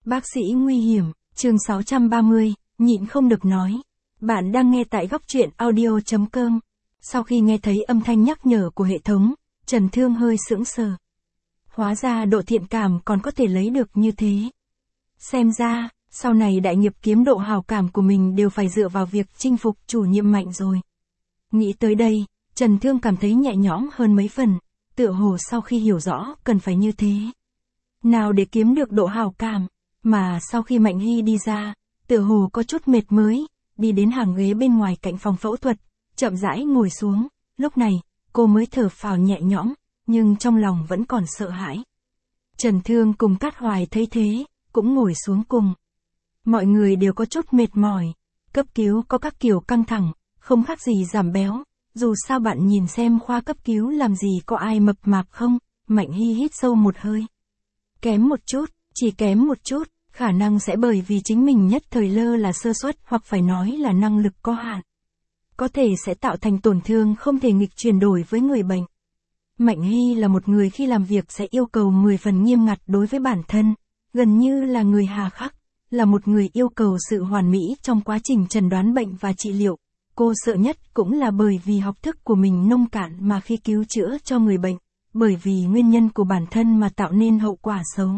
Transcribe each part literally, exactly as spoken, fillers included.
Bác sĩ nguy hiểm, chương sáu trăm ba mươi, nhịn không được nói. Bạn đang nghe tại góc truyện audio chấm com. Sau khi nghe thấy âm thanh nhắc nhở của hệ thống, Trần Thương hơi sững sờ. Hóa ra độ thiện cảm còn có thể lấy được như thế. Xem ra, sau này đại nghiệp kiếm độ hào cảm của mình đều phải dựa vào việc chinh phục chủ nhiệm Mạnh rồi. Nghĩ tới đây, Trần Thương cảm thấy nhẹ nhõm hơn mấy phần, tựa hồ sau khi hiểu rõ cần phải như thế. Nào để kiếm được độ hào cảm, mà sau khi Mạnh Hy đi ra, tựa hồ có chút mệt mới, đi đến hàng ghế bên ngoài cạnh phòng phẫu thuật, chậm rãi ngồi xuống, lúc này, cô mới thở phào nhẹ nhõm, nhưng trong lòng vẫn còn sợ hãi. Trần Thương cùng Cát Hoài thấy thế, cũng ngồi xuống cùng. Mọi người đều có chút mệt mỏi, cấp cứu có các kiểu căng thẳng, không khác gì giảm béo, dù sao bạn nhìn xem khoa cấp cứu làm gì có ai mập mạp không, Mạnh Hy hít sâu một hơi. Kém một chút, chỉ kém một chút, khả năng sẽ bởi vì chính mình nhất thời lơ là sơ suất hoặc phải nói là năng lực có hạn. Có thể sẽ tạo thành tổn thương không thể nghịch chuyển đổi với người bệnh. Mạnh Hy là một người khi làm việc sẽ yêu cầu mười phần nghiêm ngặt đối với bản thân, gần như là người hà khắc, là một người yêu cầu sự hoàn mỹ trong quá trình chẩn đoán bệnh và trị liệu. Cô sợ nhất cũng là bởi vì học thức của mình nông cạn mà khi cứu chữa cho người bệnh, bởi vì nguyên nhân của bản thân mà tạo nên hậu quả xấu.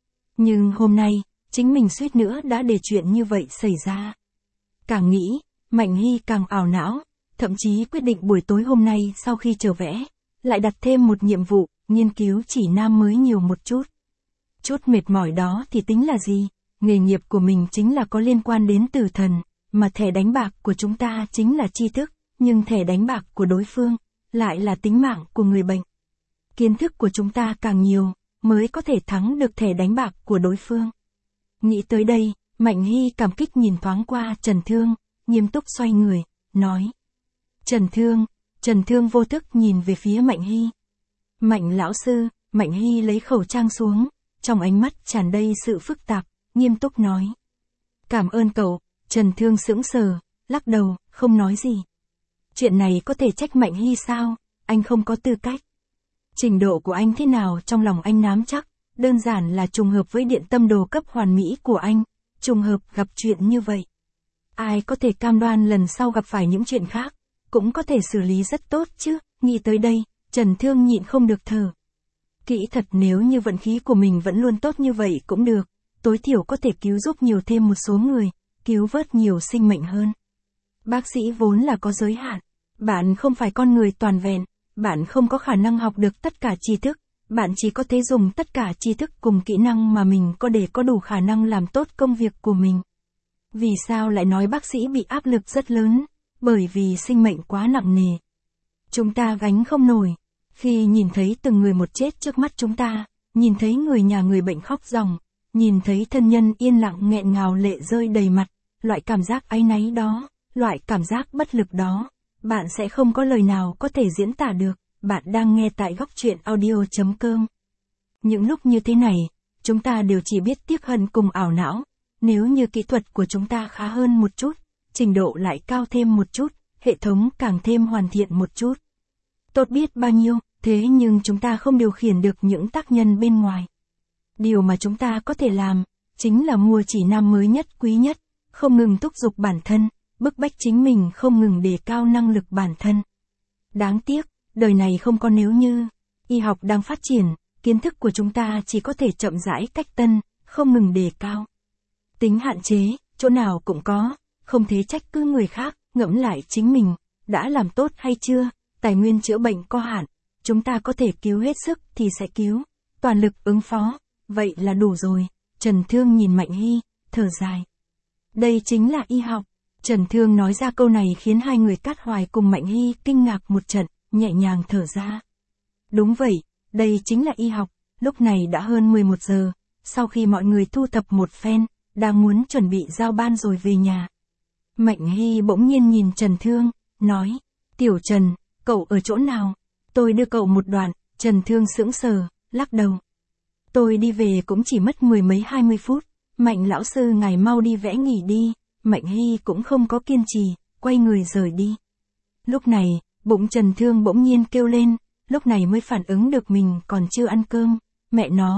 Nhưng hôm nay, chính mình suýt nữa đã để chuyện như vậy xảy ra. Càng nghĩ, Mạnh Hy càng ảo não, thậm chí quyết định buổi tối hôm nay sau khi trở vẽ, lại đặt thêm một nhiệm vụ, nghiên cứu chỉ nam mới nhiều một chút. Chút mệt mỏi đó thì tính là gì, nghề nghiệp của mình chính là có liên quan đến tử thần, mà thẻ đánh bạc của chúng ta chính là tri thức, nhưng thẻ đánh bạc của đối phương, lại là tính mạng của người bệnh. Kiến thức của chúng ta càng nhiều, mới có thể thắng được thẻ đánh bạc của đối phương. Nghĩ tới đây, Mạnh Hy cảm kích nhìn thoáng qua Trần Thương, nghiêm túc xoay người, nói. Trần Thương, Trần Thương vô thức nhìn về phía Mạnh Hy. Mạnh lão sư, Mạnh Hy lấy khẩu trang xuống, trong ánh mắt tràn đầy sự phức tạp, nghiêm túc nói. Cảm ơn cậu, Trần Thương sững sờ, lắc đầu, không nói gì. Chuyện này có thể trách Mạnh Hy sao, anh không có tư cách. Trình độ của anh thế nào trong lòng anh nắm chắc, đơn giản là trùng hợp với điện tâm đồ cấp hoàn mỹ của anh, trùng hợp gặp chuyện như vậy. Ai có thể cam đoan lần sau gặp phải những chuyện khác, cũng có thể xử lý rất tốt chứ, nghĩ tới đây, Trần Thương nhịn không được thở. Kỹ thật nếu như vận khí của mình vẫn luôn tốt như vậy cũng được, tối thiểu có thể cứu giúp nhiều thêm một số người, cứu vớt nhiều sinh mệnh hơn. Bác sĩ vốn là có giới hạn, bạn không phải con người toàn vẹn, bạn không có khả năng học được tất cả tri thức, bạn chỉ có thể dùng tất cả tri thức cùng kỹ năng mà mình có để có đủ khả năng làm tốt công việc của mình. Vì sao lại nói bác sĩ bị áp lực rất lớn? Bởi vì sinh mệnh quá nặng nề. Chúng ta gánh không nổi. Khi nhìn thấy từng người một chết trước mắt chúng ta, nhìn thấy người nhà người bệnh khóc ròng, nhìn thấy thân nhân yên lặng nghẹn ngào lệ rơi đầy mặt, loại cảm giác áy náy đó, loại cảm giác bất lực đó, bạn sẽ không có lời nào có thể diễn tả được. Bạn đang nghe tại góc truyện audio chấm com. Những lúc như thế này, chúng ta đều chỉ biết tiếc hận cùng ảo não. Nếu như kỹ thuật của chúng ta khá hơn một chút, trình độ lại cao thêm một chút, hệ thống càng thêm hoàn thiện một chút. Tốt biết bao nhiêu, thế nhưng chúng ta không điều khiển được những tác nhân bên ngoài. Điều mà chúng ta có thể làm, chính là mua chỉ nam mới nhất quý nhất, không ngừng thúc giục bản thân, bức bách chính mình không ngừng đề cao năng lực bản thân. Đáng tiếc, đời này không có nếu như, y học đang phát triển, kiến thức của chúng ta chỉ có thể chậm rãi cách tân, không ngừng đề cao. Tính hạn chế, chỗ nào cũng có, không thể trách cứ người khác, ngẫm lại chính mình, đã làm tốt hay chưa, tài nguyên chữa bệnh có hạn, chúng ta có thể cứu hết sức thì sẽ cứu, toàn lực ứng phó, vậy là đủ rồi. Trần Thương nhìn Mạnh Hy, thở dài. Đây chính là y học. Trần Thương nói ra câu này khiến hai người Cát Hoài cùng Mạnh Hy kinh ngạc một trận, nhẹ nhàng thở ra. Đúng vậy, đây chính là y học. Lúc này đã hơn mười một giờ, sau khi mọi người thu thập một phen, đang muốn chuẩn bị giao ban rồi về nhà. Mạnh Hy bỗng nhiên nhìn Trần Thương, nói, Tiểu Trần, cậu ở chỗ nào? Tôi đưa cậu một đoạn. Trần Thương sững sờ, lắc đầu. Tôi đi về cũng chỉ mất mười mấy hai mươi phút, Mạnh lão sư ngài mau đi vẽ nghỉ đi. Mạnh Hy cũng không có kiên trì, quay người rời đi. Lúc này, bụng Trần Thương bỗng nhiên kêu lên, lúc này mới phản ứng được mình còn chưa ăn cơm. Mẹ nó,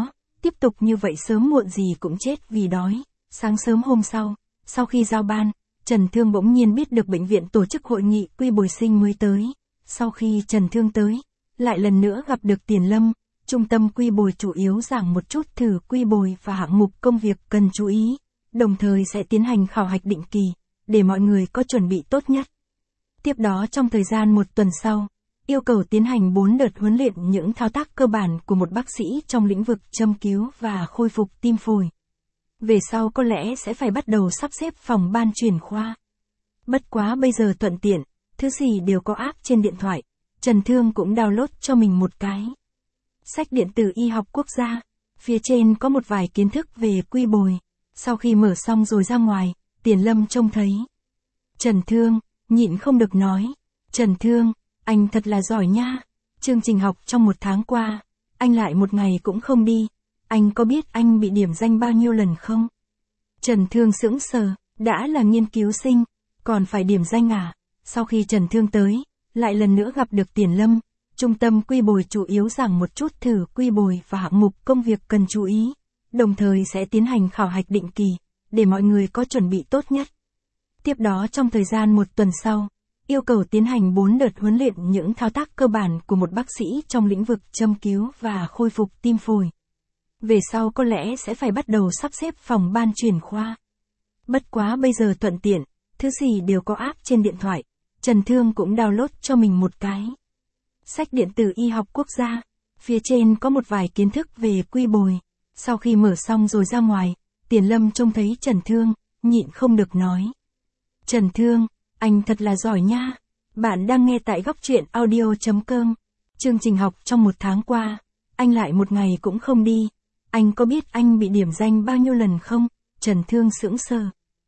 Tiếp tục như vậy sớm muộn gì cũng chết vì đói. Sáng sớm hôm sau, sau khi giao ban, Trần Thương bỗng nhiên biết được bệnh viện tổ chức hội nghị quy bồi sinh mới tới. Sau khi Trần Thương tới, lại lần nữa gặp được Tiền Lâm, trung tâm quy bồi chủ yếu giảng một chút thử quy bồi và hạng mục công việc cần chú ý, đồng thời sẽ tiến hành khảo hạch định kỳ, để mọi người có chuẩn bị tốt nhất. Tiếp đó trong thời gian một tuần sau, yêu cầu tiến hành bốn đợt huấn luyện những thao tác cơ bản của một bác sĩ trong lĩnh vực châm cứu và khôi phục tim phổi. Về sau có lẽ sẽ phải bắt đầu sắp xếp phòng ban chuyển khoa. Bất quá bây giờ thuận tiện, thứ gì đều có app trên điện thoại, Trần Thương cũng download cho mình một cái. Sách điện tử y học quốc gia, phía trên có một vài kiến thức về quy bồi. Sau khi mở xong rồi ra ngoài, Tiền Lâm trông thấy. Trần Thương, nhịn không được nói. Trần Thương, anh thật là giỏi nha. Chương trình học trong một tháng qua, anh lại một ngày cũng không đi. Anh có biết anh bị điểm danh bao nhiêu lần không? Trần Thương sững sờ, đã là nghiên cứu sinh, còn phải điểm danh à? Sau khi Trần Thương tới, lại lần nữa gặp được Tiền Lâm, trung tâm quy bồi chủ yếu giảng một chút thử quy bồi và hạng mục công việc cần chú ý, đồng thời sẽ tiến hành khảo hạch định kỳ, để mọi người có chuẩn bị tốt nhất. Tiếp đó trong thời gian một tuần sau, yêu cầu tiến hành bốn đợt huấn luyện những thao tác cơ bản của một bác sĩ trong lĩnh vực châm cứu và khôi phục tim phổi. Về sau có lẽ sẽ phải bắt đầu sắp xếp phòng ban chuyển khoa. Bất quá bây giờ thuận tiện, thứ gì đều có app trên điện thoại, Trần Thương cũng download cho mình một cái. Sách điện tử y học quốc gia, phía trên có một vài kiến thức về quy bồi. Sau khi mở xong rồi ra ngoài, Tiền Lâm trông thấy Trần Thương, nhịn không được nói. Trần Thương, anh thật là giỏi nha. Bạn đang nghe tại góc truyện audio chấm com. Chương trình học trong một tháng qua, anh lại một ngày cũng không đi. Anh có biết anh bị điểm danh bao nhiêu lần không? Trần Thương sững sờ.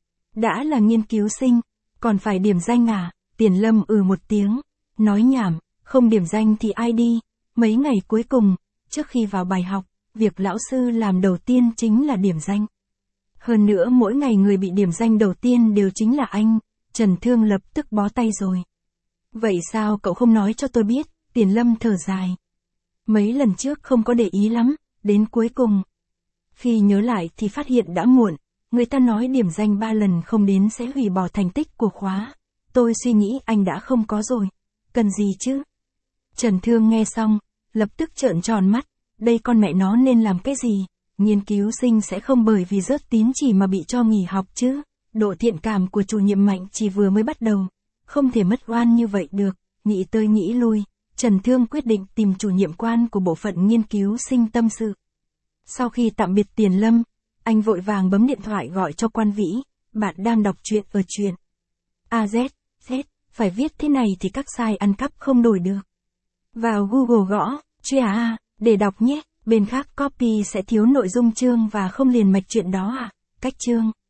Đã là nghiên cứu sinh, còn phải điểm danh à? Tiền Lâm ừ một tiếng, nói nhảm, không điểm danh thì ai đi? Mấy ngày cuối cùng, trước khi vào bài học, việc lão sư làm đầu tiên chính là điểm danh. Hơn nữa mỗi ngày người bị điểm danh đầu tiên đều chính là anh. Trần Thương lập tức bó tay rồi. Vậy sao cậu không nói cho tôi biết? Tiền Lâm thở dài. Mấy lần trước không có để ý lắm, đến cuối cùng. Khi nhớ lại thì phát hiện đã muộn, người ta nói điểm danh ba lần không đến sẽ hủy bỏ thành tích của khóa. Tôi suy nghĩ anh đã không có rồi. Cần gì chứ? Trần Thương nghe xong, lập tức trợn tròn mắt. Đây con mẹ nó nên làm cái gì? Nghiên cứu sinh sẽ không bởi vì rớt tín chỉ mà bị cho nghỉ học chứ. Độ thiện cảm của chủ nhiệm Mạnh chỉ vừa mới bắt đầu. Không thể mất oan như vậy được. Nghĩ tới nghĩ lui, Trần Thương quyết định tìm chủ nhiệm quan của bộ phận nghiên cứu sinh tâm sự. Sau khi tạm biệt Tiền Lâm, anh vội vàng bấm điện thoại gọi cho Quan Vĩ. Bạn đang đọc truyện ở truyện a zét, Z, phải viết thế này thì các sai ăn cắp không đổi được. Vào Google gõ, truyện A, để đọc nhé. Bên khác copy sẽ thiếu nội dung chương và không liền mạch chuyện đó à? Cách chương